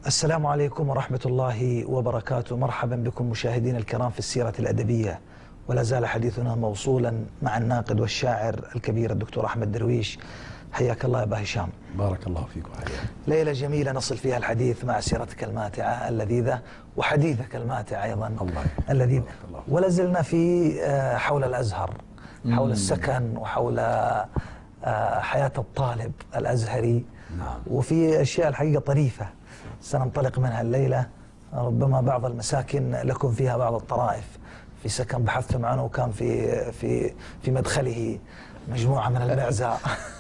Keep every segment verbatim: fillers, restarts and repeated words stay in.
السلام عليكم ورحمة الله وبركاته. مرحبا بكم مشاهدينا الكرام في السيرة الأدبية، ولا زال حديثنا موصولا مع الناقد والشاعر الكبير الدكتور أحمد درويش. حياك الله يا أبا هشام. بارك الله فيك وحياك. ليلة جميلة نصل فيها الحديث مع سيرتك الماتعة اللذيذة وحديثك الماتع أيضا الله اللذيذ. ولا زلنا في حول الأزهر، حول مم. السكن وحول حياة الطالب الأزهري. نعم. وفي أشياء الحقيقة طريفة سننطلق منها الليلة، ربما بعض المساكن لكم فيها بعض الطرائف. في سكن بحثتم عنه وكان في في في مدخله مجموعة من البعزاء.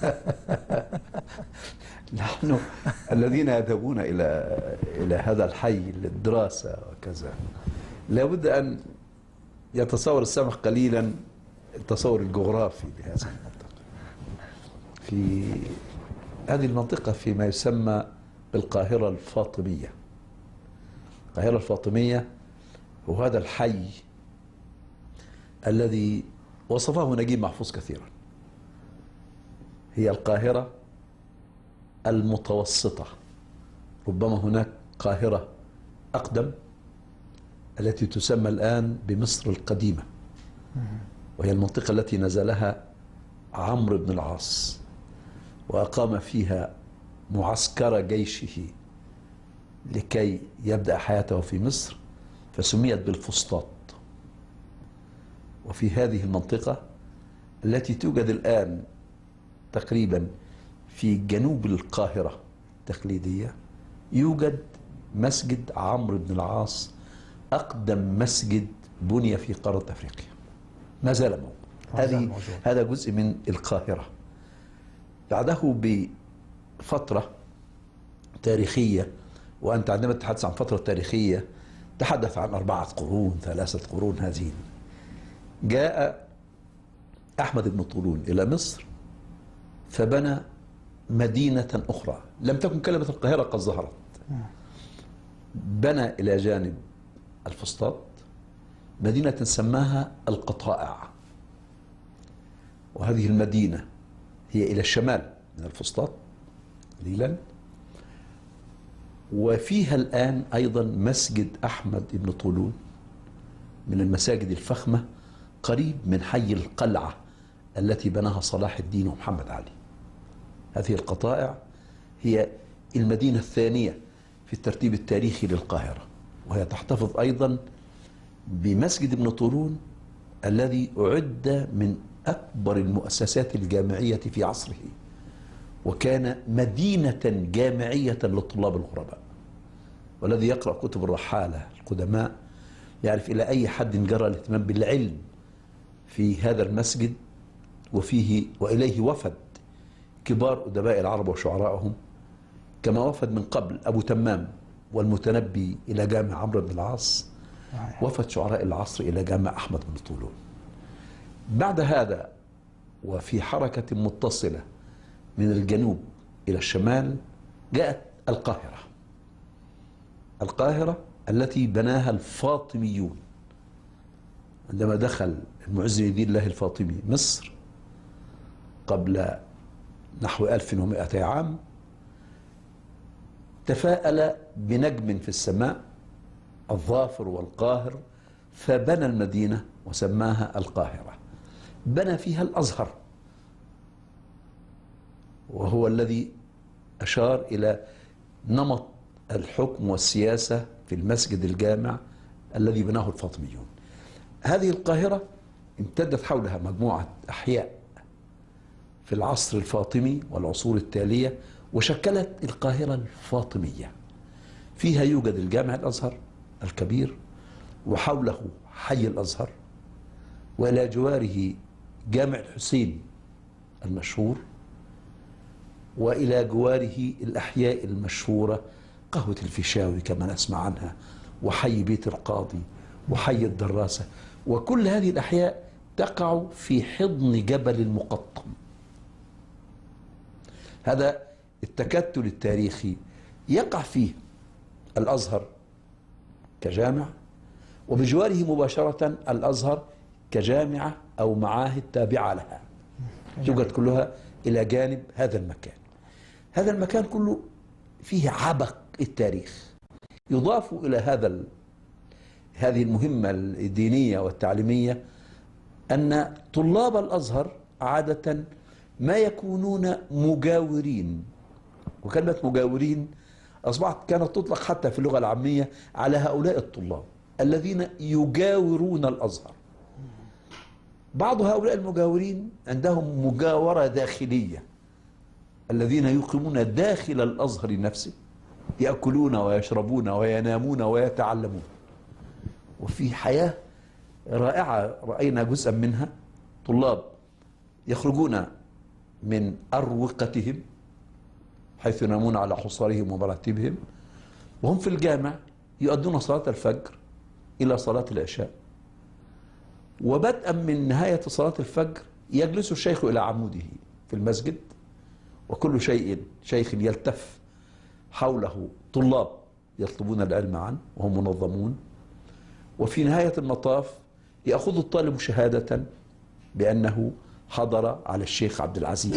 نحن الذين يذهبون إلى إلى هذا الحي للدراسة وكذا لابد أن يتصور السامع قليلا التصور الجغرافي لهذه المنطقة. في هذه المنطقة فيما يسمى بالقاهرة الفاطمية. القاهرة الفاطمية هو هذا الحي الذي وصفه نجيب محفوظ كثيرا. هي القاهرة المتوسطة، ربما هناك قاهرة أقدم التي تسمى الآن بمصر القديمة، وهي المنطقة التي نزلها عمرو بن العاص وأقام فيها معسكر جيشه لكي يبدأ حياته في مصر، فسميت بالفسطاط. وفي هذه المنطقة التي توجد الآن تقريبا في جنوب القاهرة التقليدية يوجد مسجد عمرو بن العاص، أقدم مسجد بني في قارة أفريقيا، ما زال موجود. هذه هذا جزء من القاهرة. بعده بفترة تاريخية، وأنت عندما تتحدث عن فترة تاريخية تحدث عن أربعة قرون ثلاثة قرون. هذه جاء أحمد بن طولون إلى مصر فبنى مدينة أخرى، لم تكن كلمة القاهرة قد ظهرت. بنى إلى جانب الفسطاط مدينة سماها القطائع، وهذه المدينة هي إلى الشمال من الفسطاط قليلا، وفيها الآن أيضا مسجد أحمد بن طولون من المساجد الفخمة قريب من حي القلعة التي بناها صلاح الدين ومحمد علي. هذه القطائع هي المدينة الثانية في الترتيب التاريخي للقاهرة، وهي تحتفظ أيضا بمسجد ابن طولون الذي أعد من أكبر المؤسسات الجامعية في عصره، وكان مدينة جامعية للطلاب الغرباء. والذي يقرأ كتب الرحالة القدماء يعرف إلى أي حد جرى الاهتمام بالعلم في هذا المسجد، وفيه وإليه وفد كبار أدباء العرب وشعراءهم، كما وفد من قبل أبو تمام والمتنبي إلى جامع عمرو بن العاص، وفد شعراء العصر إلى جامع أحمد بن طولون. بعد هذا وفي حركة متصلة من الجنوب إلى الشمال جاءت القاهرة. القاهرة التي بناها الفاطميون عندما دخل المعز لدين الله الفاطمي مصر قبل نحو ألف ومائتي عام، تفاءل بنجم في السماء الظافر والقاهر فبنى المدينة وسماها القاهرة. بنى فيها الأزهر، وهو الذي أشار إلى نمط الحكم والسياسة في المسجد الجامع الذي بناه الفاطميون. هذه القاهرة امتدت حولها مجموعة أحياء في العصر الفاطمي والعصور التالية، وشكلت القاهرة الفاطمية. فيها يوجد الجامع الأزهر الكبير، وحوله حي الأزهر، وإلى جواره جامع الحسين المشهور، وإلى جواره الأحياء المشهورة قهوة الفيشاوي كما نسمع عنها، وحي بيت القاضي، وحي الدراسة. وكل هذه الأحياء تقع في حضن جبل المقطم. هذا التكتل التاريخي يقع فيه الأزهر كجامع، وبجواره مباشرة الأزهر كجامعة أو معاهد تابعة لها، توجد كلها إلى جانب هذا المكان. هذا المكان كله فيه عبق التاريخ، يضاف إلى هذا ال... هذه المهمة الدينية والتعليمية أن طلاب الأزهر عادة ما يكونون مجاورين، وكلمة مجاورين أصبحت كانت تطلق حتى في اللغة العامية على هؤلاء الطلاب الذين يجاورون الأزهر. بعض هؤلاء المجاورين عندهم مجاورة داخلية، الذين يقيمون داخل الأزهر نفسه، يأكلون ويشربون وينامون ويتعلمون، وفي حياة رائعة رأينا جزءا منها. طلاب يخرجون من أروقتهم حيث ينامون على حصارهم ومراتبهم، وهم في الجامع يؤدون صلاة الفجر إلى صلاة العشاء، وبدءا من نهاية صلاة الفجر يجلس الشيخ إلى عموده في المسجد، وكل شيء شيخ يلتف حوله طلاب يطلبون العلم عنه وهم منظمون، وفي نهاية المطاف يأخذ الطالب شهادة بأنه حضر على الشيخ عبد العزيز.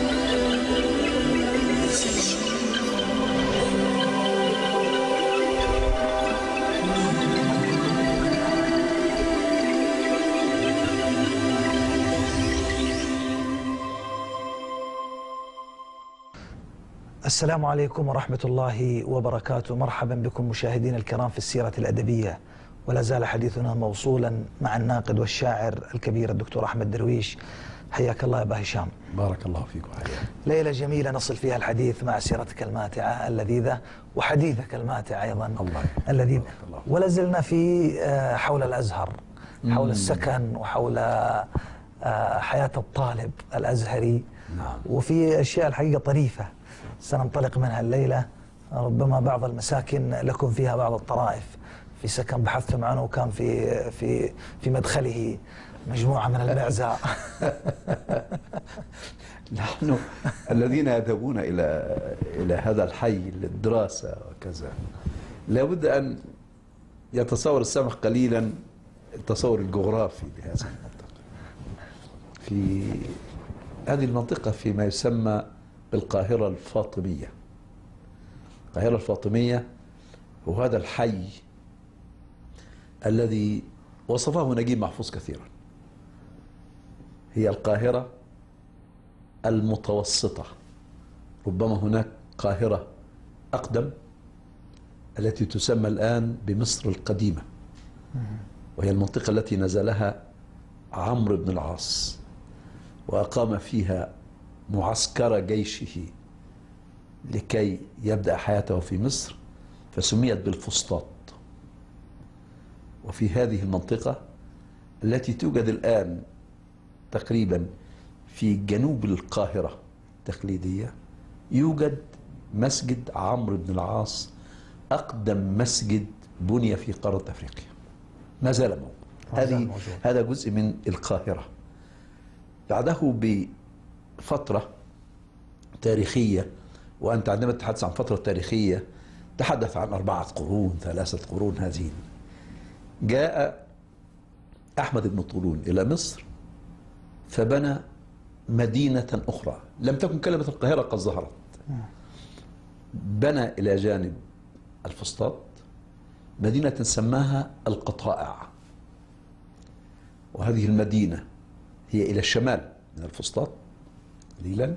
السلام عليكم ورحمة الله وبركاته. مرحبا بكم مشاهدينا الكرام في السيرة الأدبية، ولا زال حديثنا موصولا مع الناقد والشاعر الكبير الدكتور أحمد درويش. حياك الله يا أبا هشام. بارك الله فيك وحياك. ليلة جميلة نصل فيها الحديث مع سيرتك الماتعة اللذيذة وحديثك الماتع أيضا الله اللذيذ، ولا زلنا في حول الأزهر، حول السكن وحول حياة الطالب الأزهري. نعم. وفي أشياء الحقيقة طريفة سننطلق منها الليلة، ربما بعض المساكن لكم فيها بعض الطرائف. في سكن بحثتم عنه وكان في في في مدخله مجموعة من المعزة. نحن الذين يذهبون إلى إلى هذا الحي للدراسة وكذا لابد أن يتصور السامع قليلا التصور الجغرافي لهذه المنطقة. في هذه المنطقة فيما يسمى بالقاهرة الفاطمية. القاهرة الفاطمية هو هذا الحي الذي وصفه نجيب محفوظ كثيرا. هي القاهرة المتوسطة، ربما هناك قاهرة أقدم التي تسمى الآن بمصر القديمة، وهي المنطقة التي نزلها عمرو بن العاص وأقام فيها معسكر جيشه لكي يبدأ حياته في مصر، فسميت بالفسطاط. وفي هذه المنطقة التي توجد الآن تقريبا في جنوب القاهرة التقليدية يوجد مسجد عمرو بن العاص، أقدم مسجد بني في قارة أفريقيا، ما زال موجود. هذه هذا جزء من القاهرة. بعده بفترة تاريخية، وأنت عندما تتحدث عن فترة تاريخية تحدث عن أربعة قرون ثلاثة قرون. هذه جاء أحمد بن طولون إلى مصر فبنى مدينة أخرى، لم تكن كلمة القاهرة قد ظهرت. بنى إلى جانب الفسطاط مدينة سماها القطائع، وهذه المدينة هي إلى الشمال من الفسطاط قليلا،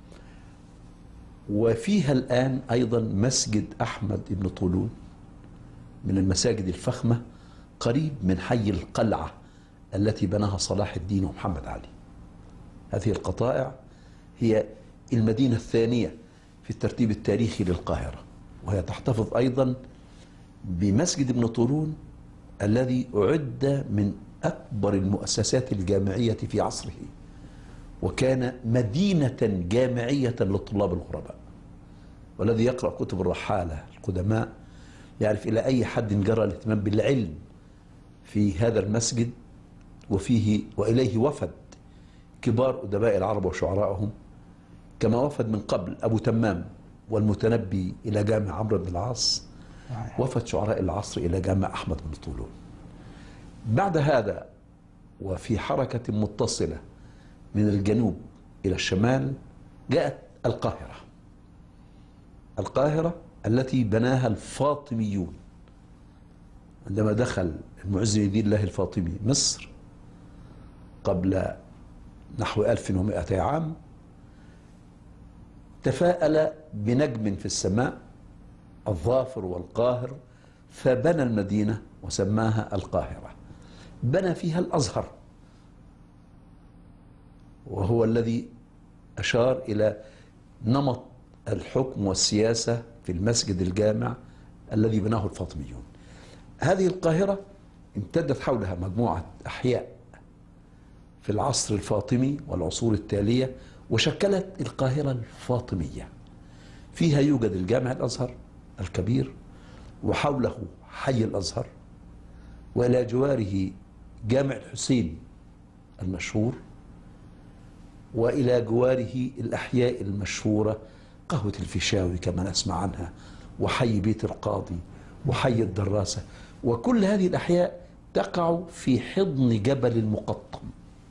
وفيها الآن أيضا مسجد أحمد بن طولون من المساجد الفخمة قريب من حي القلعة التي بناها صلاح الدين ومحمد علي. هذه القطائع هي المدينة الثانية في الترتيب التاريخي للقاهرة، وهي تحتفظ أيضا بمسجد ابن طولون الذي أعد من أكبر المؤسسات الجامعية في عصره، وكان مدينة جامعية للطلاب الغرباء. والذي يقرأ كتب الرحالة القدماء يعرف إلى أي حد جرى الاهتمام بالعلم في هذا المسجد، وفيه وإليه وفد كبار أدباء العرب وشعراءهم، كما وفد من قبل أبو تمام والمتنبي إلى جامع عمرو بن العاص، وفد شعراء العصر إلى جامع أحمد بن طولون. بعد هذا وفي حركة متصلة من الجنوب إلى الشمال جاءت القاهرة. القاهرة التي بناها الفاطميون عندما دخل المعز لدين الله الفاطمي مصر قبل نحو ألف ومائتي عام، تفاءل بنجم في السماء الظافر والقاهر، فبنى المدينة وسماها القاهرة. بنى فيها الأزهر، وهو الذي أشار إلى نمط الحكم والسياسة في المسجد الجامع الذي بناه الفاطميون. هذه القاهرة امتدت حولها مجموعة أحياء في العصر الفاطمي والعصور التالية، وشكلت القاهرة الفاطمية. فيها يوجد الجامع الأزهر الكبير، وحوله حي الأزهر، وإلى جواره جامع الحسين المشهور، وإلى جواره الأحياء المشهورة قهوة الفيشاوي كما نسمع عنها، وحي بيت القاضي، وحي الدراسة. وكل هذه الأحياء تقع في حضن جبل المقطم.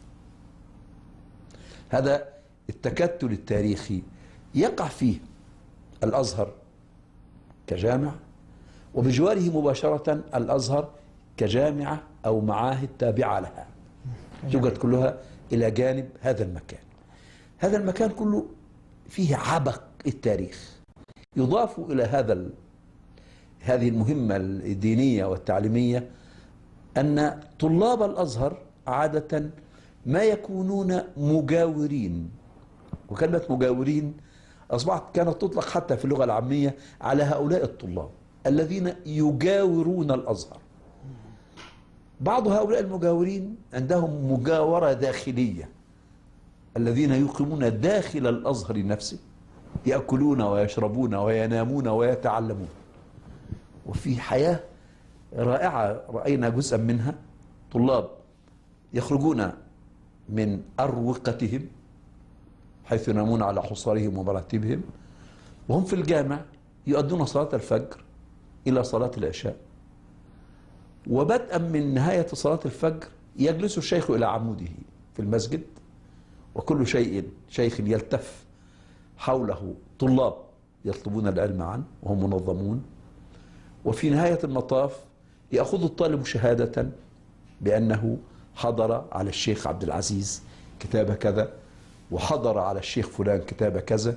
هذا التكتل التاريخي يقع فيه الأزهر كجامع، وبجواره مباشرة الأزهر كجامعة أو معاهد تابعة لها، توجد كلها إلى جانب هذا المكان. هذا المكان كله فيه عبق التاريخ. يضاف إلى هذا ال... هذه المهمة الدينية والتعليمية أن طلاب الأزهر عادة ما يكونون مجاورين، وكلمة مجاورين أصبحت كانت تطلق حتى في اللغة العامية على هؤلاء الطلاب الذين يجاورون الأزهر. بعض هؤلاء المجاورين عندهم مجاورة داخلية، الذين يقيمون داخل الأزهر نفسه، يأكلون ويشربون وينامون ويتعلمون، وفي حياة رائعة رأينا جزءا منها. طلاب يخرجون من أروقتهم حيث ينامون على حصارهم ومراتبهم، وهم في الجامع يؤدون صلاة الفجر إلى صلاة العشاء، وبدءا من نهاية صلاة الفجر يجلس الشيخ إلى عموده في المسجد، وكل شيء شيخ يلتف حوله طلاب يطلبون العلم عنه وهم منظمون. وفي نهاية المطاف يأخذ الطالب شهادة بأنه حضر على الشيخ عبد العزيز كتاب كذا، وحضر على الشيخ فلان كتاب كذا.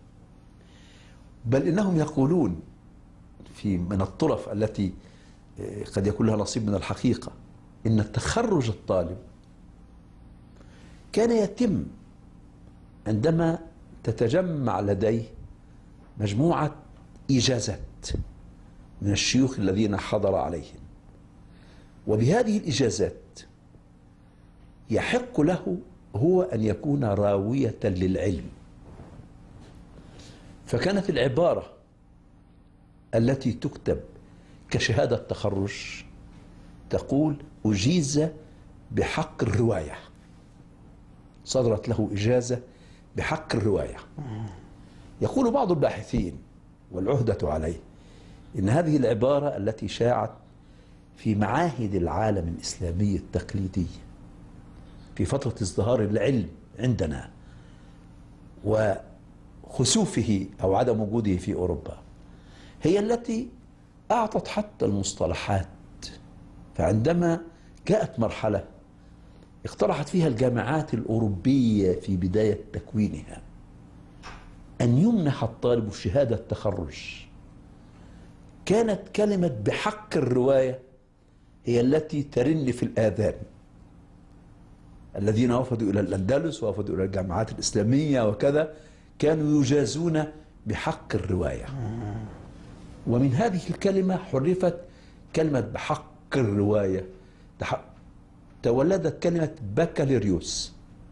بل إنهم يقولون في من الطرف التي قد يكون لها نصيب من الحقيقة إن التخرج الطالب كان يتم عندما تتجمع لديه مجموعة إجازات من الشيوخ الذين حضر عليهم، وبهذه الإجازات يحق له هو أن يكون راوية للعلم. فكانت العبارة التي تكتب كشهادة تخرج تقول أجيز بحق الرواية، صدرت له إجازة بحق الرواية. يقول بعض الباحثين والعهدة عليه إن هذه العبارة التي شاعت في معاهد العالم الإسلامي التقليدي في فترة ازدهار العلم عندنا وخسوفه أو عدم وجوده في أوروبا هي التي أعطت حتى المصطلحات. فعندما جاءت مرحلة اقترحت فيها الجامعات الأوروبية في بداية تكوينها أن يمنح الطالب شهادة تخرج، كانت كلمة بحق الرواية هي التي ترن في الآذان. الذين وفدوا إلى الأندلس ووفدوا إلى الجامعات الإسلامية وكذا كانوا يجازون بحق الرواية، ومن هذه الكلمة حرفت كلمة بحق الرواية، تولدت كلمة بكالوريوس.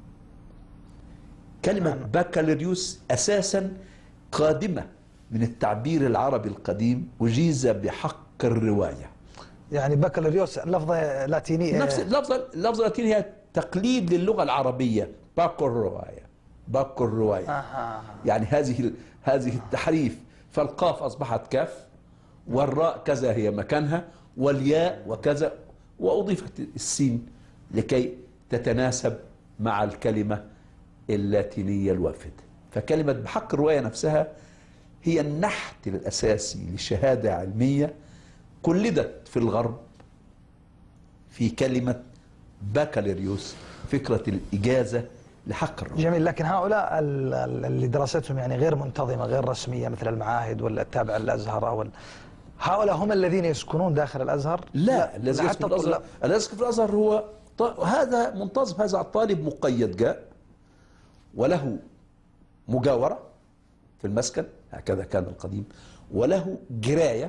كلمة بكالوريوس أساسا قادمة من التعبير العربي القديم أجيز بحق الرواية. يعني بكالوريوس لفظة لاتينية، نفس اللفظة اللفظة اللاتينية هي تقليد للغة العربية، باكو الرواية باكو الرواية آه. يعني هذه هذه التحريف. فالقاف أصبحت كاف، والراء كذا هي مكانها، والياء وكذا، وأضيفت السين لكي تتناسب مع الكلمة اللاتينية الوافدة. فكلمة بحق الرواية نفسها هي النحت الأساسي لشهادة علمية قلدت في الغرب في كلمة بكالوريوس، فكرة الإجازة لحق الرجل. جميل. لكن هؤلاء اللي دراستهم يعني غير منتظمة غير رسمية مثل المعاهد ولا التابعة للأزهر أو هؤلاء هم الذين يسكنون داخل الأزهر؟ لا، الذي يسكن في الأزهر الذي يسكن في الأزهر هو هذا منتظم، هذا الطالب مقيد جاء وله مجاورة في المسكن، هكذا كان القديم، وله جراية،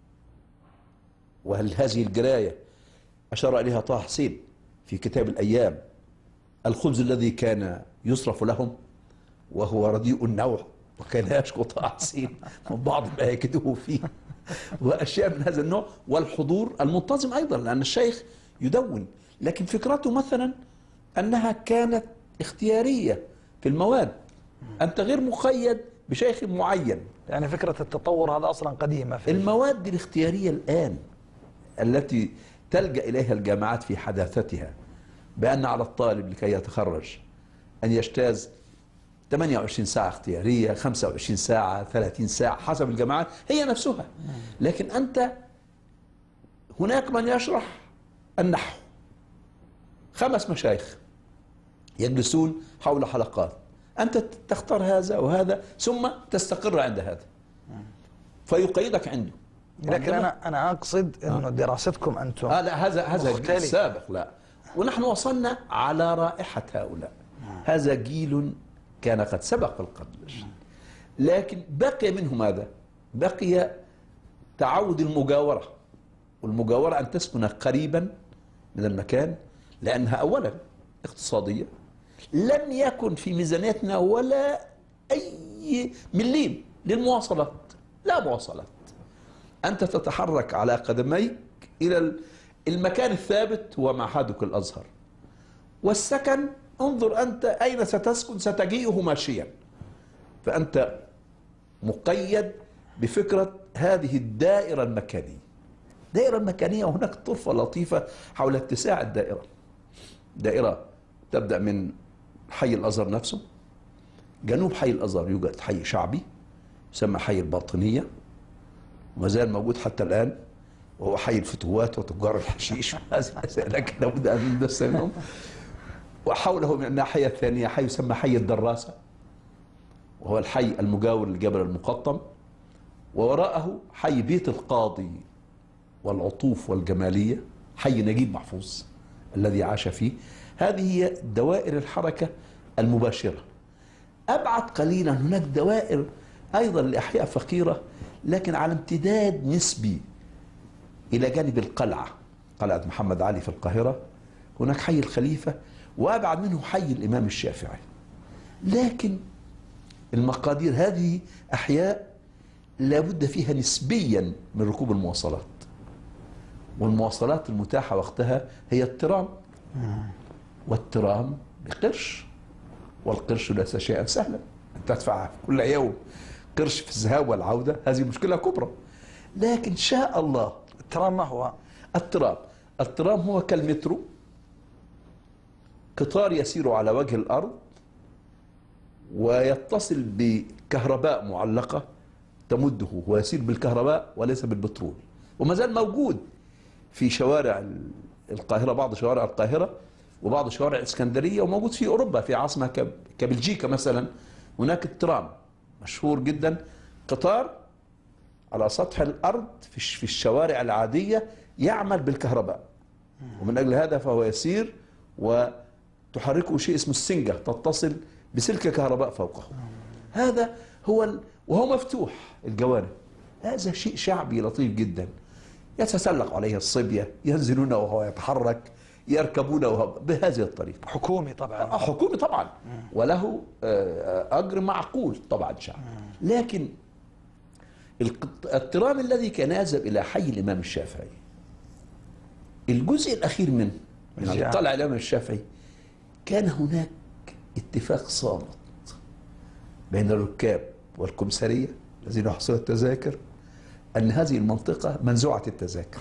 وهل هذه الجراية أشار إليها طه حسين في كتاب الأيام: الخبز الذي كان يصرف لهم وهو رديء النوع وكان يشكو طه حسين من بعض ما يكتبه فيه، وأشياء من هذا النوع. والحضور المنتظم أيضا، لأن الشيخ يدون، لكن فكرته مثلا أنها كانت اختيارية في المواد، أنت غير مقيد بشيخ معين. يعني فكرة التطور هذا أصلا قديمة في المواد الاختيارية الآن التي تلجأ إليها الجامعات في حداثتها، بأن على الطالب لكي يتخرج أن يجتاز ثمانية وعشرين ساعة اختيارية، خمسة وعشرين ساعة، ثلاثين ساعة حسب الجامعات هي نفسها. لكن أنت هناك من يشرح النحو، خمس مشايخ يجلسون حول حلقات، أنت تختار هذا وهذا ثم تستقر عند هذا فيقيدك عنده. لكن أنا أنا أقصد إنه دراستكم أنتم آه لا، هذا هذا جيل سابق، لا، ونحن وصلنا على رائحة هؤلاء. هذا جيل كان قد سبق في القرن العشرين، لكن بقي منه ماذا؟ بقي تعود المجاورة، والمجاورة أن تسكن قريبا من المكان، لأنها أولا اقتصادية، لم يكن في ميزانيتنا ولا أي مليم للمواصلات، لا مواصلات، أنت تتحرك على قدميك إلى المكان الثابت هو معهدك الأزهر، والسكن انظر أنت أين ستسكن، ستجيئه ماشيا، فأنت مقيد بفكرة هذه الدائرة المكانية. الدائرة المكانية، وهناك طرفة لطيفة حول اتساع الدائرة. دائرة تبدأ من حي الأزهر نفسه، جنوب حي الأزهر يوجد حي شعبي يسمى حي الباطنية، وما زال موجود حتى الآن، وهو حي الفتوات وتجار الحشيش، لكن لابد أن ندرس منهم. وحوله من الناحية الثانية حي يسمى حي الدراسة، وهو الحي المجاور لجبل المقطم، ووراءه حي بيت القاضي والعطوف والجمالية، حي نجيب محفوظ الذي عاش فيه. هذه هي دوائر الحركة المباشرة. أبعد قليلا هناك دوائر أيضا لأحياء فقيرة لكن على امتداد نسبي إلى جانب القلعة، قلعة محمد علي في القاهرة، هناك حي الخليفة، وأبعد منه حي الإمام الشافعي. لكن المقادير هذه أحياء لابد فيها نسبيا من ركوب المواصلات، والمواصلات المتاحة وقتها هي الترام، والترام بقرش، والقرش ليس شيئا سهلا، أن تدفع كل يوم قرش في الذهاب والعودة، هذه مشكلة كبرى. لكن شاء الله. الترام ما هو؟ الترام الترام هو كالمترو، قطار يسير على وجه الأرض ويتصل بكهرباء معلقة تمده، ويسير بالكهرباء وليس بالبترول، وما زال موجود في شوارع القاهرة، بعض شوارع القاهرة وبعض شوارع الإسكندرية، وموجود في أوروبا في عاصمة كبلجيكا مثلا. هناك الترام مشهور جدا، قطار على سطح الأرض في الشوارع العادية يعمل بالكهرباء، ومن أجل هذا فهو يسير وتحركه شيء اسمه السنجة، تتصل بسلك كهرباء فوقه. هذا هو ال... وهو مفتوح الجوانب. هذا شيء شعبي لطيف جدا، يتسلق عليه الصبية، ينزلون وهو يتحرك، يركبون وهو بهذه الطريقة. حكومي طبعا. حكومي طبعا، وله أجر معقول طبعا شعب. لكن الترام الذي كان يذهب إلى حي الإمام الشافعي، الجزء الأخير منه من الطلع الإمام الشافعي كان هناك اتفاق صامت بين الركاب والكمسارية الذين يحصلون التذاكر أن هذه المنطقة منزوعة التذاكر،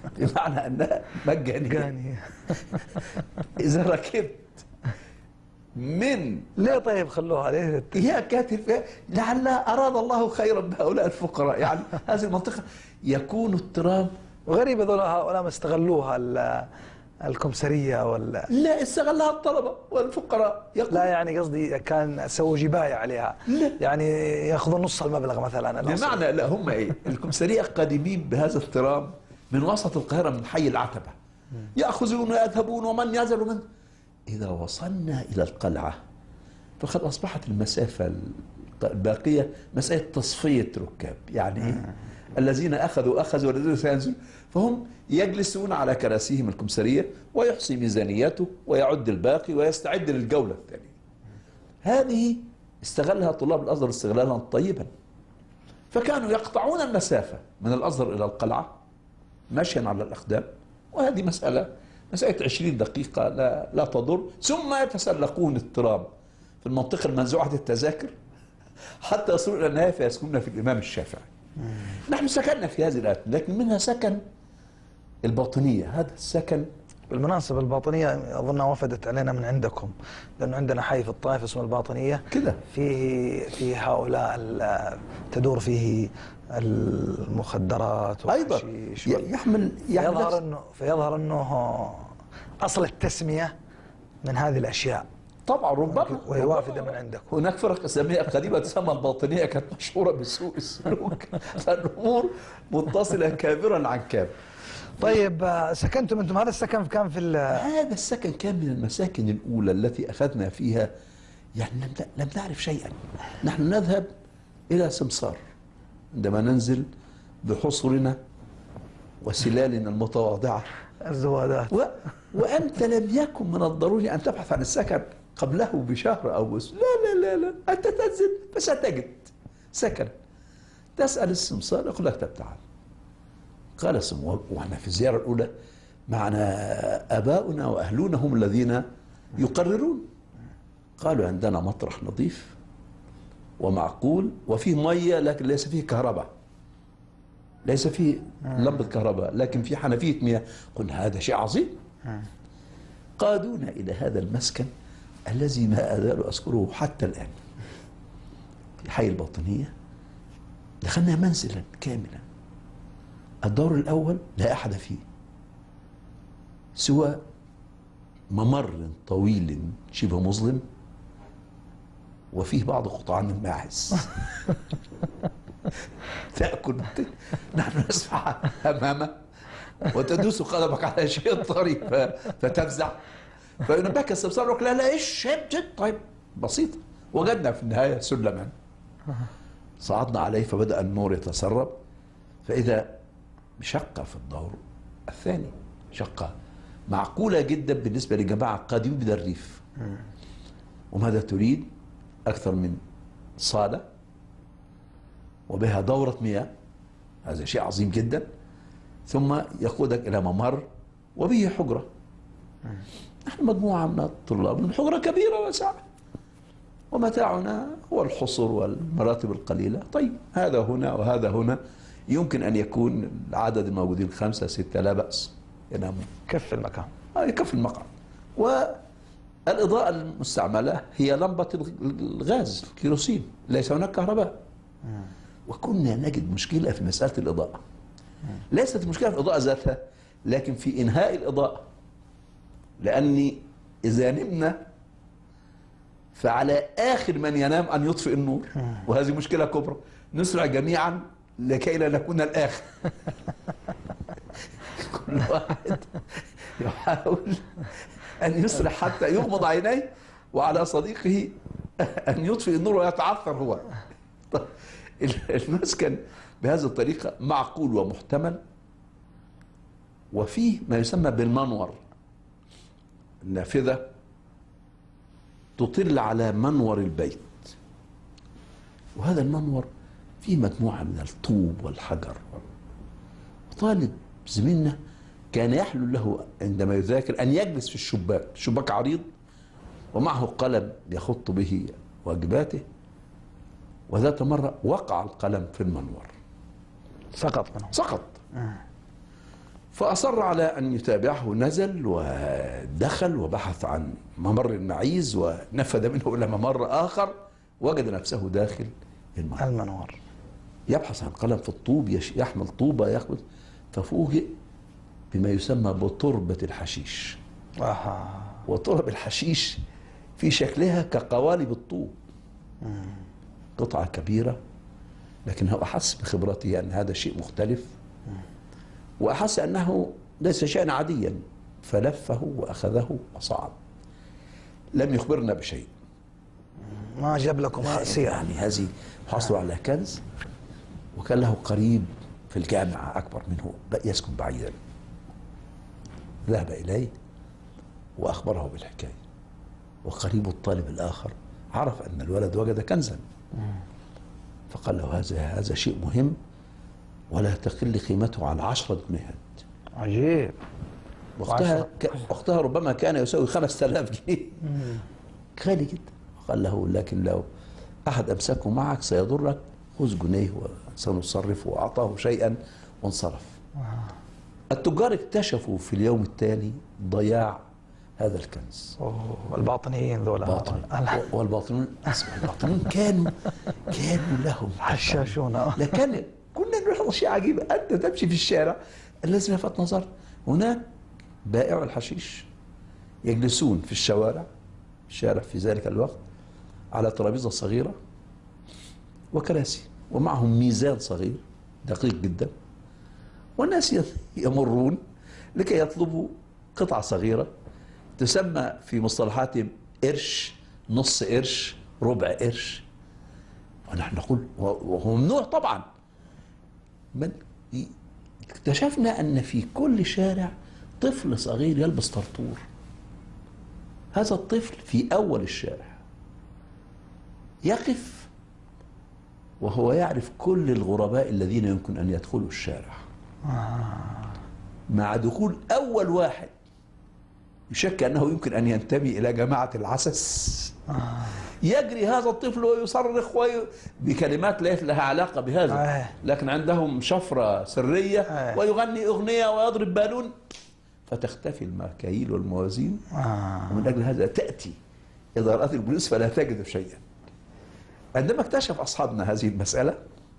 بمعنى أنها مجانية. إذا ركبت من ليه طيب خلوها ليه؟ يا كاتب لعل أراد الله خيرا بهؤلاء الفقراء. يعني هذه المنطقة يكون الترام. غريب هذول هؤلاء ما استغلوها ال- الكمسرية ولا لا، استغلها الطلبة والفقراء. يقول لا، يعني قصدي كان سووا جباية عليها، لا. يعني ياخذون نص المبلغ مثلا الأصل. بمعنى لا، هم ايه الكمسارية قادمين بهذا الترام من وسط القاهرة من حي العتبة، يأخذون ويذهبون ومن ينزل ومن. إذا وصلنا إلى القلعة فقد أصبحت المسافة الباقية مسألة تصفية ركاب. يعني إيه؟ الذين أخذوا أخذوا والذين سينزلوا، فهم يجلسون على كراسيهم الكمسارية ويحصي ميزانيته ويعد الباقي ويستعد للجولة الثانية. هذه استغلها طلاب الأزهر استغلالا طيبا، فكانوا يقطعون المسافة من الأزهر إلى القلعة ماشيا على الأقدام، وهذه مسألة مسألة عشرين دقيقة لا لا تضر، ثم يتسلقون الترام في المنطقة المنزوعة التذاكر حتى يصلوا إلى النهاية فيسكنون في الإمام الشافعي. نحن سكننا في هذه الآية، لكن منها سكن الباطنية. هذا السكن بالمناسبة الباطنية أظنها وفدت علينا من عندكم، لأنه عندنا حي في الطائف اسمه الباطنية كده فيه في هؤلاء ال- تدور فيه المخدرات أيضا والحشيش ي- يحمل يعني فيظهر نفس- أنه فيظهر أنه أصل التسمية من هذه الأشياء، طبعا ربما وهي وافدة من عندكم. هناك فرق إسلامية قديمة تسمى الباطنية، كانت مشهورة بسوء السلوك، فالأمور متصلة كابرا عن كابر. طيب آه، سكنتم أنتم، هذا السكن كان في ال- هذا السكن كان من المساكن الأولى التي أخذنا فيها، يعني لم لم نعرف شيئا. نحن نذهب إلى سمسار عندما ننزل بحصرنا وسلالنا المتواضعة، الزوادات. و... وأنت لم يكن من الضروري أن تبحث عن السكن قبله بشهر أو بس. لا لا لا لا، أنت تنزل فستجد سكن. تسأل السمسار يقول لك طب تعال. قال السمسار، وأنا في الزيارة الأولى معنا آباؤنا وأهلنا هم الذين يقررون. قالوا عندنا مطرح نظيف ومعقول وفيه مية لكن ليس فيه كهرباء، ليس فيه لمبة كهرباء لكن في حنفية مياه. قلنا هذا شيء عظيم. قادونا إلى هذا المسكن الذي ما أزال أذكره حتى الآن في حي الباطنية. دخلنا منزلا كاملا، الدور الأول لا أحد فيه سوى ممر طويل شبه مظلم وفيه بعض قطعان الماعز تأكل. نحن نسمع أمامه وتدوس قدمك على شيء طري فتفزع، فينبهك السمسار يقول لا لا ايش جد. طيب بسيطة. وجدنا في النهاية سلما صعدنا عليه فبدأ النور يتسرب، فإذا شقة في الدور الثاني، شقة معقولة جدا بالنسبة لجماعة قادمين من الريف. وماذا تريد؟ أكثر من صالة وبها دورة مياه، هذا شيء عظيم جدا، ثم يقودك إلى ممر وبه حجرة. نحن مجموعة من الطلاب من حجرة كبيرة واسعة، ومتاعنا هو الحصر والمراتب القليلة. طيب هذا هنا وهذا هنا، يمكن أن يكون العدد الموجودين خمسة ستة لا بأس، ينامون كف المكان. آه يكفي المقعد. والإضاءة المستعملة هي لمبة الغاز الكيروسين، ليس هناك كهرباء. وكنا نجد مشكلة في مسألة الإضاءة، ليست المشكلة في الإضاءة ذاتها لكن في إنهاء الإضاءة، لأني إذا نمنا فعلى آخر من ينام أن يطفئ النور، وهذه مشكلة كبرى. نسرع جميعا لكي لا نكون الآخر. كل واحد يحاول أن يسرع حتى يغمض عينيه، وعلى صديقه أن يطفئ النور ويتعثر هو. المسكن بهذه الطريقة معقول ومحتمل، وفيه ما يسمى بالمنور، النافذة تطل على منور البيت، وهذا المنور فيه مجموعة من الطوب والحجر. طالب زميلنا كان يحلو له عندما يذاكر أن يجلس في الشباك، الشباك عريض ومعه قلم يخط به واجباته، وذات مرة وقع القلم في المنور، سقط منه. سقط. فأصر على أن يتابعه، نزل ودخل وبحث عن ممر المعيز ونفذ منه إلى ممر آخر، وجد نفسه داخل المنور. المنور يبحث عن قلم في الطوب، يحمل طوبة يأخذ، ففوجئ بما يسمى بتربة الحشيش. آه. وترب الحشيش في شكلها كقوالب الطوب، قطعة كبيرة، لكنه أحس بخبرته أن هذا شيء مختلف، وأحس أنه ليس شيئا عاديا، فلفه وأخذه وصعد. لم يخبرنا بشيء، ما جاب لكم سيرة. يعني هذه حصلوا على كنز، وكان له قريب في الجامعة أكبر منه يسكن بعيدا، ذهب إليه وأخبره بالحكاية. وقريب الطالب الآخر عرف أن الولد وجد كنزا، فقال له هذا هذا شيء مهم ولا تقل قيمته عن عشرة جنيهات. عجيب. وقتها ك... وقتها ربما كان يساوي خمسة آلاف جنيه، غالي جدا. قال له لكن لو أحد أمسكه معك سيضرك، خذ جنيه وسنصرفه، وأعطاه شيئا وانصرف. التجار اكتشفوا في اليوم التالي ضياع هذا الكنز. أوه. الباطنيين ذولا. باطن. والباطنون اسمع، الباطنون كانوا كانوا لهم حشاشون. لكن كنا نلاحظ شيء عجيب، أنت تمشي في الشارع الذي لفت نظر هناك بائع الحشيش يجلسون في الشوارع الشارع في ذلك الوقت على ترابيزة صغيرة وكراسي، ومعهم ميزان صغير دقيق جدا، والناس يمرون لكي يطلبوا قطعة صغيرة تسمى في مصطلحاتهم قرش، نص قرش، ربع قرش. ونحن نقول وهو ممنوع طبعا. من اكتشفنا أن في كل شارع طفل صغير يلبس طرطور. هذا الطفل في أول الشارع يقف وهو يعرف كل الغرباء الذين يمكن أن يدخلوا الشارع. مع دخول أول واحد يشك أنه يمكن أن ينتمي إلى جماعة العسس، يجري هذا الطفل ويصرخ وي... بكلمات ليس لها علاقة بهذا، لكن عندهم شفرة سرية، ويغني أغنية ويضرب بالون، فتختفي المكاييل والموازين. ومن أجل هذا تأتي إذا رأت البوليس فلا تجد شيئا. عندما اكتشف أصحابنا هذه المسألة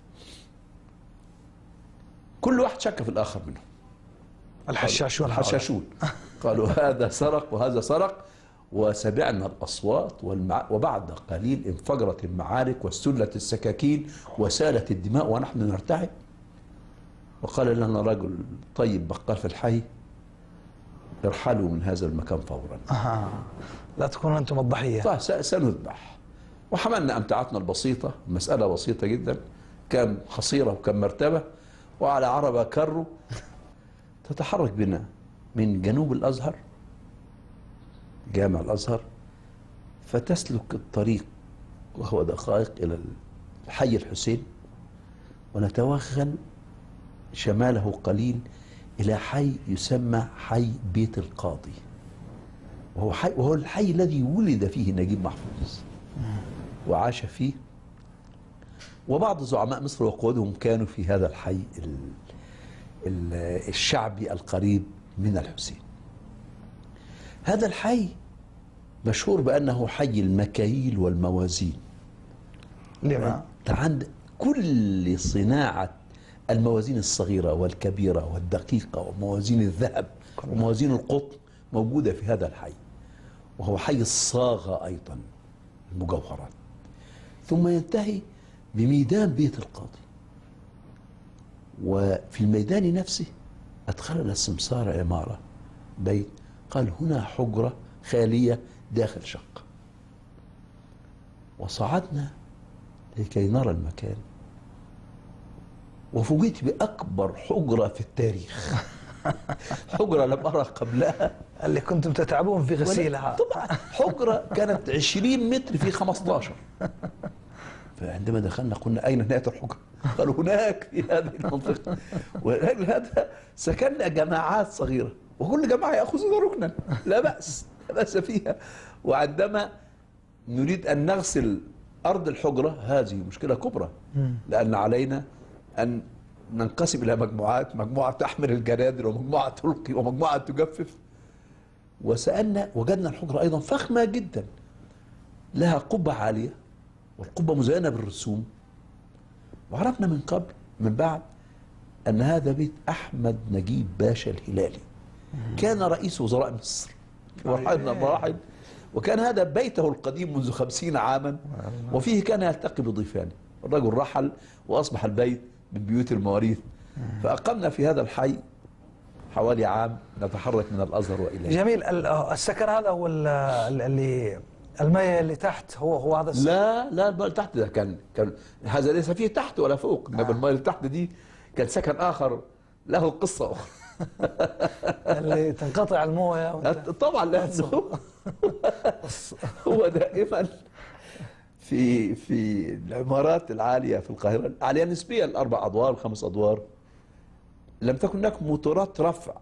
كل واحد شك في الآخر منهم. الحشاشون الحشاشون قالوا هذا سرق وهذا سرق، وسمعنا الأصوات والمع... وبعد قليل انفجرت المعارك واستلت السكاكين وسالت الدماء ونحن نرتعب. وقال لنا رجل طيب بقال في الحي ارحلوا من هذا المكان فورا. أه. لا تكونوا أنتم الضحية. طيب سنذبح. وحملنا أمتعتنا البسيطة، مسألة بسيطة جدا، كم حصيرة وكم مرتبة وعلى عربة كرو تتحرك بنا من جنوب الأزهر جامع الأزهر، فتسلك الطريق وهو دقائق إلى الحي الحسين، ونتوغل شماله قليل إلى حي يسمى حي بيت القاضي، وهو, حي وهو الحي الذي ولد فيه نجيب محفوظ وعاش فيه، وبعض زعماء مصر وقودهم كانوا في هذا الحي الشعبي القريب من الحسين. هذا الحي مشهور بأنه حي المكاييل والموازين. لما؟ عند كل صناعة الموازين الصغيرة والكبيرة والدقيقة وموازين الذهب وموازين القطن موجودة في هذا الحي، وهو حي الصاغة أيضا المجوهرات. ثم ينتهي بميدان بيت القاضي، وفي الميدان نفسه أدخلنا السمسار عمارة بيت، قال هنا حجرة خالية داخل شقة. وصعدنا لكي نرى المكان، وفوجئت بأكبر حجرة في التاريخ. حجرة لم أرى قبلها، اللي كنتم تتعبون في غسيلها. طبعا حجرة كانت عشرين متر في خمسة عشر. فعندما دخلنا قلنا أين نهاية الحجرة؟ قالوا هناك في هذه المنطقة. ولأجل هذا سكننا جماعات صغيرة، وكل جماعة يأخذون ركنا، لا بأس لا بأس فيها. وعندما نريد أن نغسل أرض الحجرة هذه مشكلة كبرى، لأن علينا أن ننقسم إلى مجموعات، مجموعة تحمل الجنادل ومجموعة تلقي ومجموعة تجفف. وسألنا وجدنا الحجرة أيضا فخمة جدا، لها قبة عالية والقبة مزينة بالرسوم. وعرفنا من قبل من بعد أن هذا بيت أحمد نجيب باشا الهلالي، كان رئيس وزراء مصر في مرحلة من المراحل، وكان هذا بيته القديم منذ خمسين عاما، وفيه كان يلتقي بضيفانه. الرجل رحل وأصبح البيت من بيوت المواريث. فأقمنا في هذا الحي حوالي عام، نتحرك من الأزهر وإليه. جميل. السكن هذا هو اللي المياه اللي تحت، هو هو هذا السكن؟ لا لا، الماء اللي تحت ده كان كان هذا ليس فيه تحت ولا فوق، انما آه. الماء اللي تحت دي كان سكن آخر له قصة أخرى. اللي تنقطع المويه وانت... طبعا، لأنه هو دائما في في العمارات العالية في القاهرة، العالية نسبيا الأربع أدوار الخمس أدوار، لم تكن هناك موتورات رفع.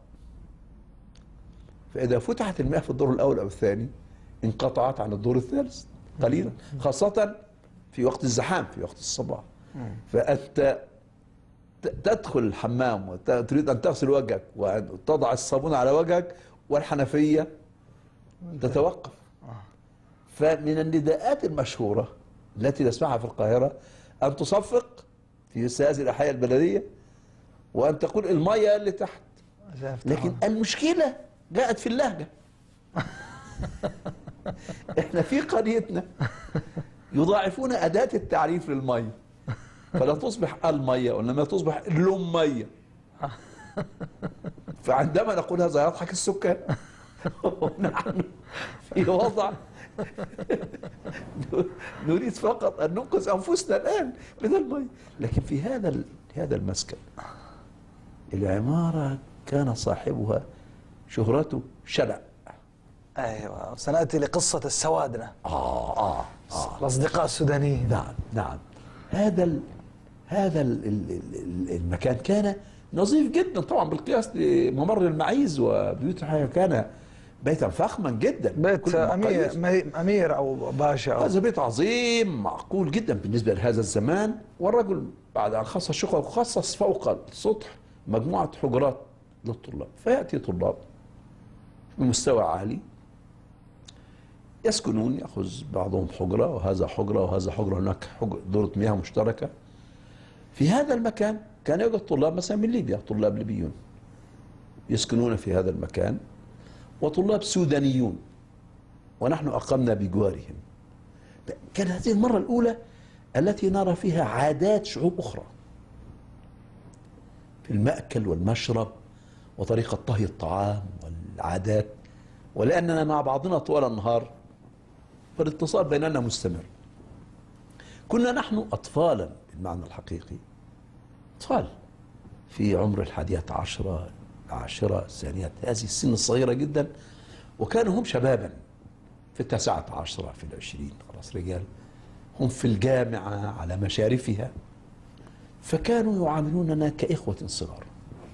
فإذا فتحت المياه في الدور الأول أو الثاني انقطعت عن الدور الثالث قليلا، خاصة في وقت الزحام في وقت الصباح. فأنت تدخل الحمام وتريد أن تغسل وجهك وتضع الصابون على وجهك والحنفية تتوقف. فمن النداءات المشهورة التي نسمعها في القاهرة أن تصفق في سلاسل الأحياء البلدية وأن تقول المية اللي تحت. لكن المشكلة جاءت في اللهجة. احنا في قريتنا يضاعفون أداة التعريف للمية، فلا تصبح المية وإنما تصبح اللمية. فعندما نقول هذا يضحك السكان. ونحن في وضع نريد فقط أن ننقذ أنفسنا الآن من المية. لكن في هذا هذا المسكن العمارة كان صاحبها شهرته شلع. ايوه، سناتي لقصه السوادنه. اه اه اه الاصدقاء السودانيين. نعم نعم. هذا ال هذا ال ال المكان كان نظيف جدا طبعا بالقياس لممر المعيز وبيوت الحياه، كان بيتا فخما جدا. بيت امير امير او باشا أو. هذا بيت عظيم معقول جدا بالنسبه لهذا الزمان. والرجل بعد ان خصص شقق خصص فوق السطح مجموعه حجرات للطلاب، فياتي طلاب بمستوى عالي يسكنون، يأخذ بعضهم حجرة وهذا حجرة وهذا حجرة، هناك دورة مياه مشتركة. في هذا المكان كان يوجد طلاب مثلا من ليبيا، طلاب ليبيون يسكنون في هذا المكان، وطلاب سودانيون، ونحن أقمنا بجوارهم. كانت هذه المرة الأولى التي نرى فيها عادات شعوب أخرى في المأكل والمشرب وطريقة طهي الطعام والعادات. ولأننا مع بعضنا طوال النهار فالاتصال بيننا مستمر. كنا نحن أطفالا بالمعنى الحقيقي، أطفال في عمر الحادية عشرة العاشرة الثانية، هذه السن الصغيرة جدا، وكانوا هم شبابا في التاسعة عشرة في العشرين، خلاص رجال، هم في الجامعة على مشارفها، فكانوا يعاملوننا كإخوة صغار.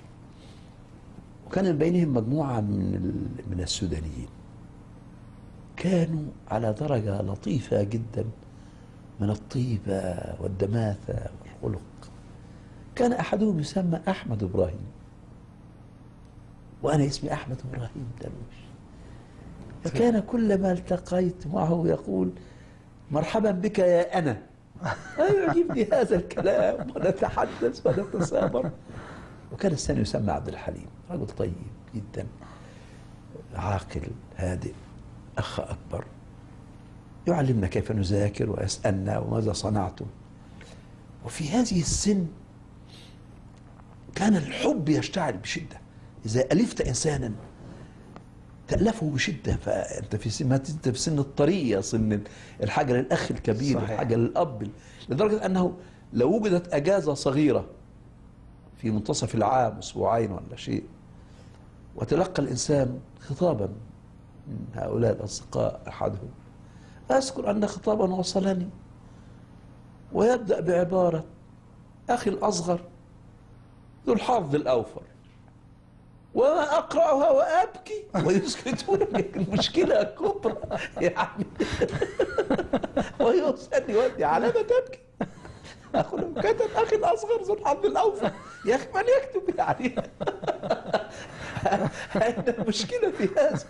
وكان من بينهم مجموعة من من السودانيين كانوا على درجة لطيفة جدا من الطيبة والدماثة والخلق. كان أحدهم يسمى أحمد إبراهيم، وأنا اسمي أحمد إبراهيم درويش. فكان كلما التقيت معه يقول مرحبا بك يا أنا. يعجبني هذا الكلام ونتحدث ونتسامر. وكان الثاني يسمى عبد الحليم، رجل طيب جدا عاقل هادئ، أخ أكبر، يعلمنا كيف نذاكر ويسألنا وماذا صنعتم. وفي هذه السن كان الحب يشتعل بشدة. إذا ألفت إنسانا تألفه بشدة. فأنت في سن، ما أنت في سن الطرية، سن الحاجة للأخ الكبير، صحيح. الحاجة للأب، لدرجة أنه لو وجدت أجازة صغيرة في منتصف العام أسبوعين ولا شيء، وتلقى الإنسان خطابا من هؤلاء الأصدقاء أحدهم، أذكر أن خطابا وصلني ويبدأ بعبارة أخي الأصغر ذو الحظ الأوفر، وما أقرأها وأبكي ويسكتون. المشكلة كبرى يعني. ويسألني والدي على ما تبكي؟ أقول له كتب أخي الأصغر ذو الحظ الأوفى. يا أخي من يكتب يعني؟ أين المشكلة في هذا؟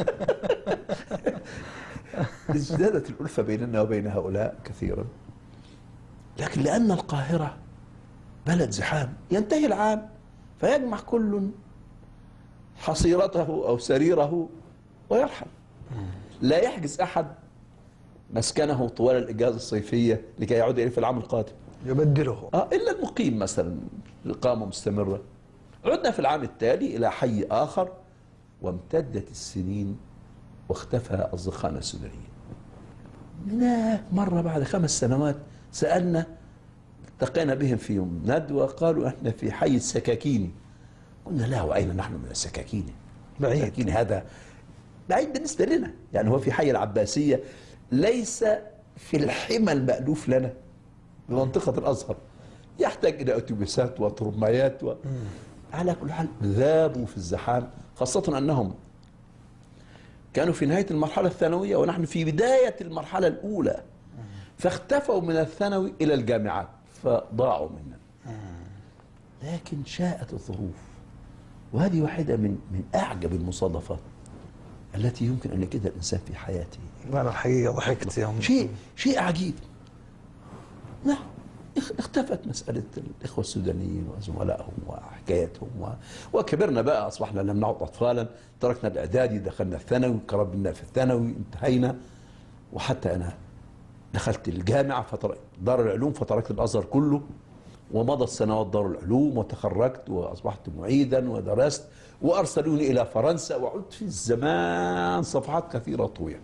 ازدادت الألفة بيننا وبين هؤلاء كثيرا، لكن لأن القاهرة بلد زحام ينتهي العام فيجمع كل حصيرته أو سريره ويرحل. لا يحجز أحد مسكنه طوال الإجازة الصيفية لكي يعود إليه في العام القادم، يبدله. آه إلا المقيم مثلا إقامة مستمرة. عدنا في العام التالي إلى حي آخر، وامتدت السنين واختفى أصدقائنا السودانيين. هناك مرة بعد خمس سنوات سألنا، التقينا بهم في يوم ندوة، قالوا احنا في حي السكاكيني. قلنا لا، وأين نحن من السكاكيني؟ بعيد. السكاكيني هذا بعيد بالنسبة لنا، يعني هو في حي العباسية، ليس في الحمى المألوف لنا بمنطقة الأزهر، يحتاج إلى أتوبيسات وترميات و... على كل حال ذابوا في الزحام، خاصة أنهم كانوا في نهاية المرحلة الثانوية ونحن في بداية المرحلة الأولى، فاختفوا من الثانوي إلى الجامعات فضاعوا منا. لكن شاءت الظروف، وهذه واحدة من من أعجب المصادفات التي يمكن أن يجدها الإنسان في حياته. أنا الحقيقة ضحكت يوم شيء شيء عجيب. نعم، اختفت مسألة الإخوة السودانيين وزملائهم وحكايتهم و... وكبرنا بقى، أصبحنا لم نعد أطفالا، تركنا الإعدادي دخلنا الثانوي، قربنا في الثانوي انتهينا، وحتى أنا دخلت الجامعة فتر... دار العلوم، فتركت الأزهر كله ومضت سنوات دار العلوم وتخرجت وأصبحت معيدا ودرست، وأرسلوني إلى فرنسا، وعدت في الزمان صفحات كثيرة طويت.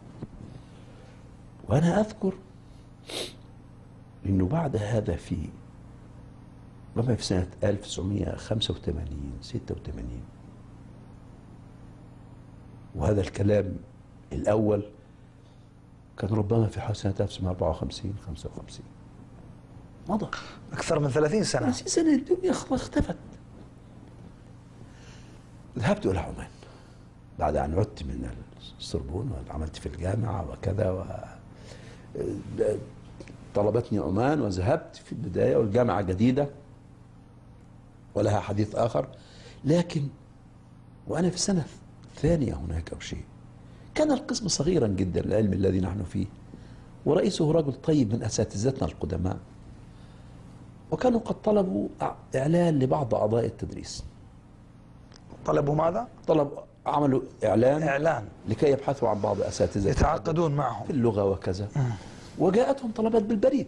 وأنا أذكر إنه بعد هذا في ربما في سنة ألف وتسعمائة وخمسة وثمانين ستة وثمانين، وهذا الكلام الأول كان ربما في حوالي سنة ألف وتسعمائة وأربعة وخمسين خمسة وخمسين، مضى أكثر من ثلاثين سنة. ثلاثين سنة الدنيا اختفت. ذهبت إلى عمان بعد أن عدت من السربون وعملت في الجامعة وكذا، و طلبتني عمان وذهبت في البداية، والجامعة جديدة ولها حديث آخر. لكن وأنا في السنة الثانية هناك أو شيء، كان القسم صغيرا جدا، العلم الذي نحن فيه، ورئيسه رجل طيب من أساتذتنا القدماء، وكانوا قد طلبوا إعلان لبعض أعضاء التدريس. طلبوا ماذا؟ طلب عملوا إعلان إعلان لكي يبحثوا عن بعض أساتذة يتعاقدون معهم في اللغة وكذا. وجاءتهم طلبات بالبريد.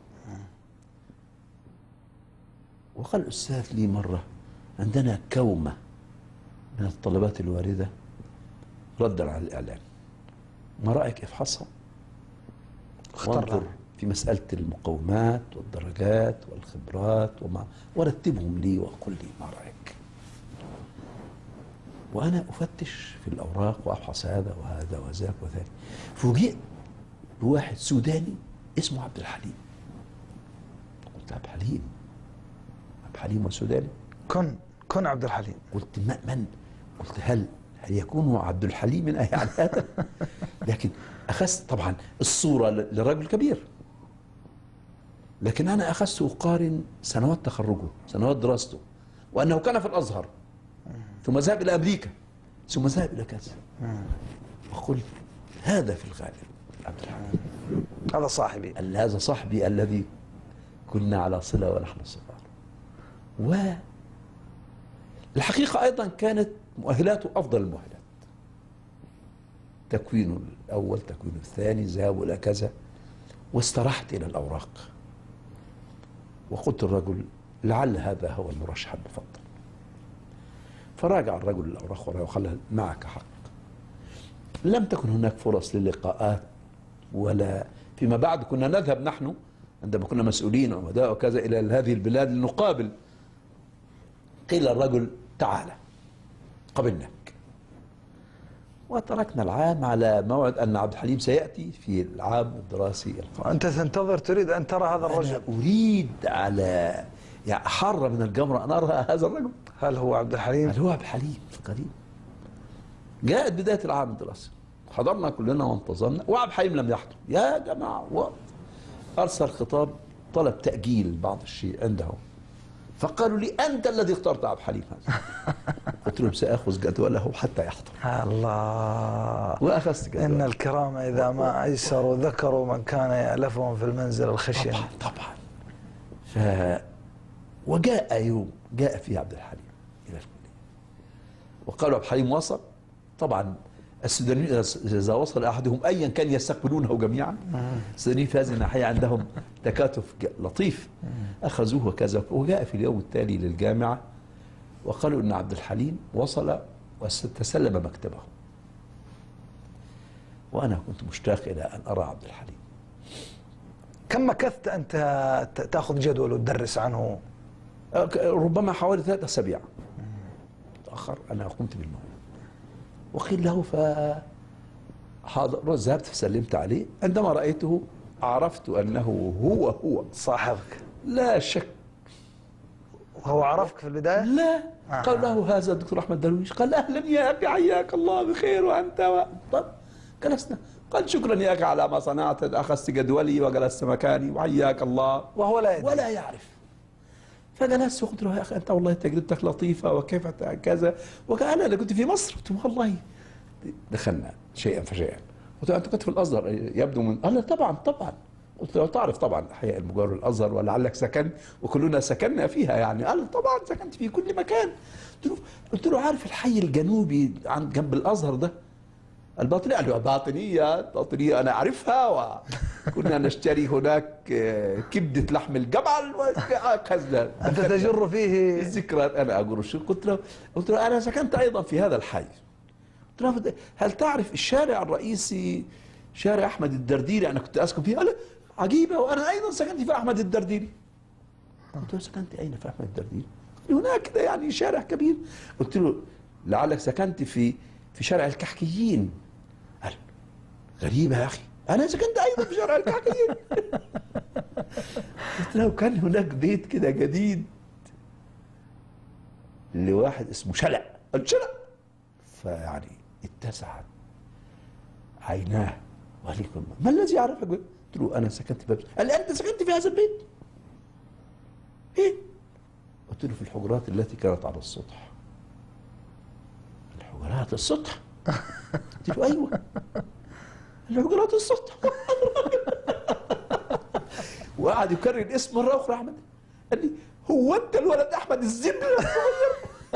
وقال الأستاذ لي مرة عندنا كومة من الطلبات الواردة ردا على الإعلان، ما رأيك افحصها وانظر في مسألة المقومات والدرجات والخبرات وما ورتبهم لي وقل لي ما رأيك. وأنا أفتش في الأوراق وأفحص هذا وهذا وذاك وذاك، فوجئت بواحد سوداني اسمه عبد الحليم. قلت عبد الحليم عبد الحليم والسوداني؟ كن كن عبد الحليم. قلت من؟ قلت هل هل يكون عبد الحليم من يعني هذا؟ لكن أخذت طبعا الصورة لرجل كبير، لكن أنا أخذت أقارن سنوات تخرجه، سنوات دراسته، وأنه كان في الأزهر ثم ذهب إلى أمريكا ثم ذهب إلى كذا، وقلت هذا في الغالب عبد الحليم، هذا صاحبي، هذا صاحبي الذي كنا على صلة ونحن صغار. والحقيقة أيضا كانت مؤهلاته أفضل المؤهلات، تكوينه الأول تكوينه الثاني، ذهاب إلى كذا. واسترحت إلى الأوراق وقلت الرجل لعل هذا هو المرشح المفضل. فراجع الرجل الأوراق وراء وقال معك حق. لم تكن هناك فرص للقاءات، ولا فيما بعد كنا نذهب نحن عندما كنا مسؤولين عمداء وكذا إلى هذه البلاد لنقابل. قيل الرجل تعال قبلناك، وتركنا العام على موعد أن عبد الحليم سيأتي في العام الدراسي القادم. وأنت تنتظر تريد أن ترى هذا الرجل؟ أنا أريد على يعني حر من الجمرة أن أرى هذا الرجل. هل هو عبد الحليم؟ هل هو عبد الحليم القديم؟ جاءت بداية العام الدراسي، حضرنا كلنا وانتظرنا، وعبد الحليم لم يحضر. يا جماعة، أرسل خطاب طلب تأجيل بعض الشيء عندهم، فقالوا لي أنت الذي اخترت عبد الحليم هذا. قلت لهم سآخذ جدوله حتى يحضر. الله. وأخذت جدوله. إن الكرام إذا ما أيسروا ذكروا من كان يألفهم في المنزل الخشن. طبعا طبعا. ف... وجاء يوم جاء فيه عبد الحليم إلى الكلية، وقالوا عبد الحليم وصل. طبعا السودانيين إذا وصل أحدهم أيا كان يستقبلونه جميعا. السودانيين في هذه الناحية عندهم تكاتف لطيف. أخذوه وكذا، وجاء في اليوم التالي للجامعة وقالوا إن عبد الحليم وصل وتسلم مكتبه. وأنا كنت مشتاق إلى أن أرى عبد الحليم. كم مكثت أنت تأخذ جدول وتدرس عنه؟ ربما حوالي ثلاثة أسابيع. تأخر أنا قمت بالموضوع وقيل له ف حاضر. ذهبت فسلمت عليه. عندما رأيته عرفت أنه هو هو صاحبك لا شك. وهو عرفك في البداية؟ لا. آه. قال له هذا الدكتور أحمد درويش. قال أهلا يا أخي حياك الله بخير وأنت و... طب جلسنا. قال شكرا يا أخي على ما صنعت، أخذت جدولي وجلست مكاني وحياك الله. وهو لا يدري ولا يعرف. فجلست وقلت له يا أخي أنت والله تجربتك لطيفة وكيف كذا. وقال أنا كنت في مصر. قلت له والله. دخلنا شيئا فشيئا. قلت له أنت كنت في الأزهر يبدو من. قال طبعا طبعا. قلت له تعرف طبعا أحياء المجاور الأزهر ولعلك سكنت وكلنا سكننا فيها يعني. قال طبعا سكنت في كل مكان. قلت له قلت له عارف الحي الجنوبي عند جنب الأزهر ده الباطنية؟ قال له باطنية باطنية أنا أعرفها وكنا نشتري هناك كبدة لحم الجمل وكذا. أنت تجر فيه الذكريات. أنا أقول شو. قلت له قلت له أنا سكنت أيضا في هذا الحي. قلت له هل تعرف الشارع الرئيسي شارع أحمد الدرديري أنا كنت أسكن فيه؟ قال عجيبة وأنا أيضا سكنت في أحمد الدرديري. قلت له سكنت أين في أحمد الدرديري؟ هناك كده يعني شارع كبير. قلت له لعلك سكنت في في شارع الكحكيين. قال غريبة يا أخي أنا سكنت أيضا في شارع الكحكيين. قلت له كان هناك بيت كده جديد لواحد اسمه شلع. قال شلع. فيعني اتسعت عيناه وعليكم ما الذي يعرفك؟ قلت له أنا سكنت في. قال أنت سكنت في هذا البيت؟ إيه؟ قلت له في الحجرات التي كانت على السطح. الحجرات السطح؟ قلت له أيوه الحجرات السطح. وقعد يكرر اسم مرة أخرى أحمد. قال لي هو أنت الولد أحمد الزبل الصغير؟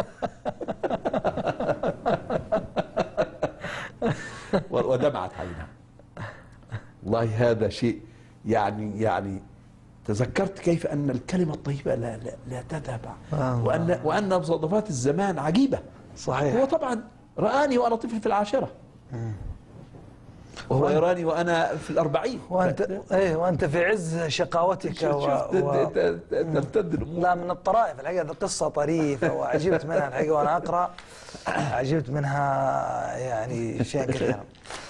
ودمعت عيناه. والله هذا شيء يعني يعني تذكرت كيف أن الكلمة الطيبة لا لا, لا تذهب. وأن وأن مصادفات الزمان عجيبة. صحيح. هو طبعا رآني وأنا طفل في العاشرة وهو يراني وأنا في الأربعين. وأنت ف... إيه وأنت في عز شقاوتك و... و... ترتد الأمور. لا من الطرائف الحقيقة هذه قصة طريفة وعجبت منها الحقيقة وأنا أقرأ عجبت منها يعني شيئا كثيرا.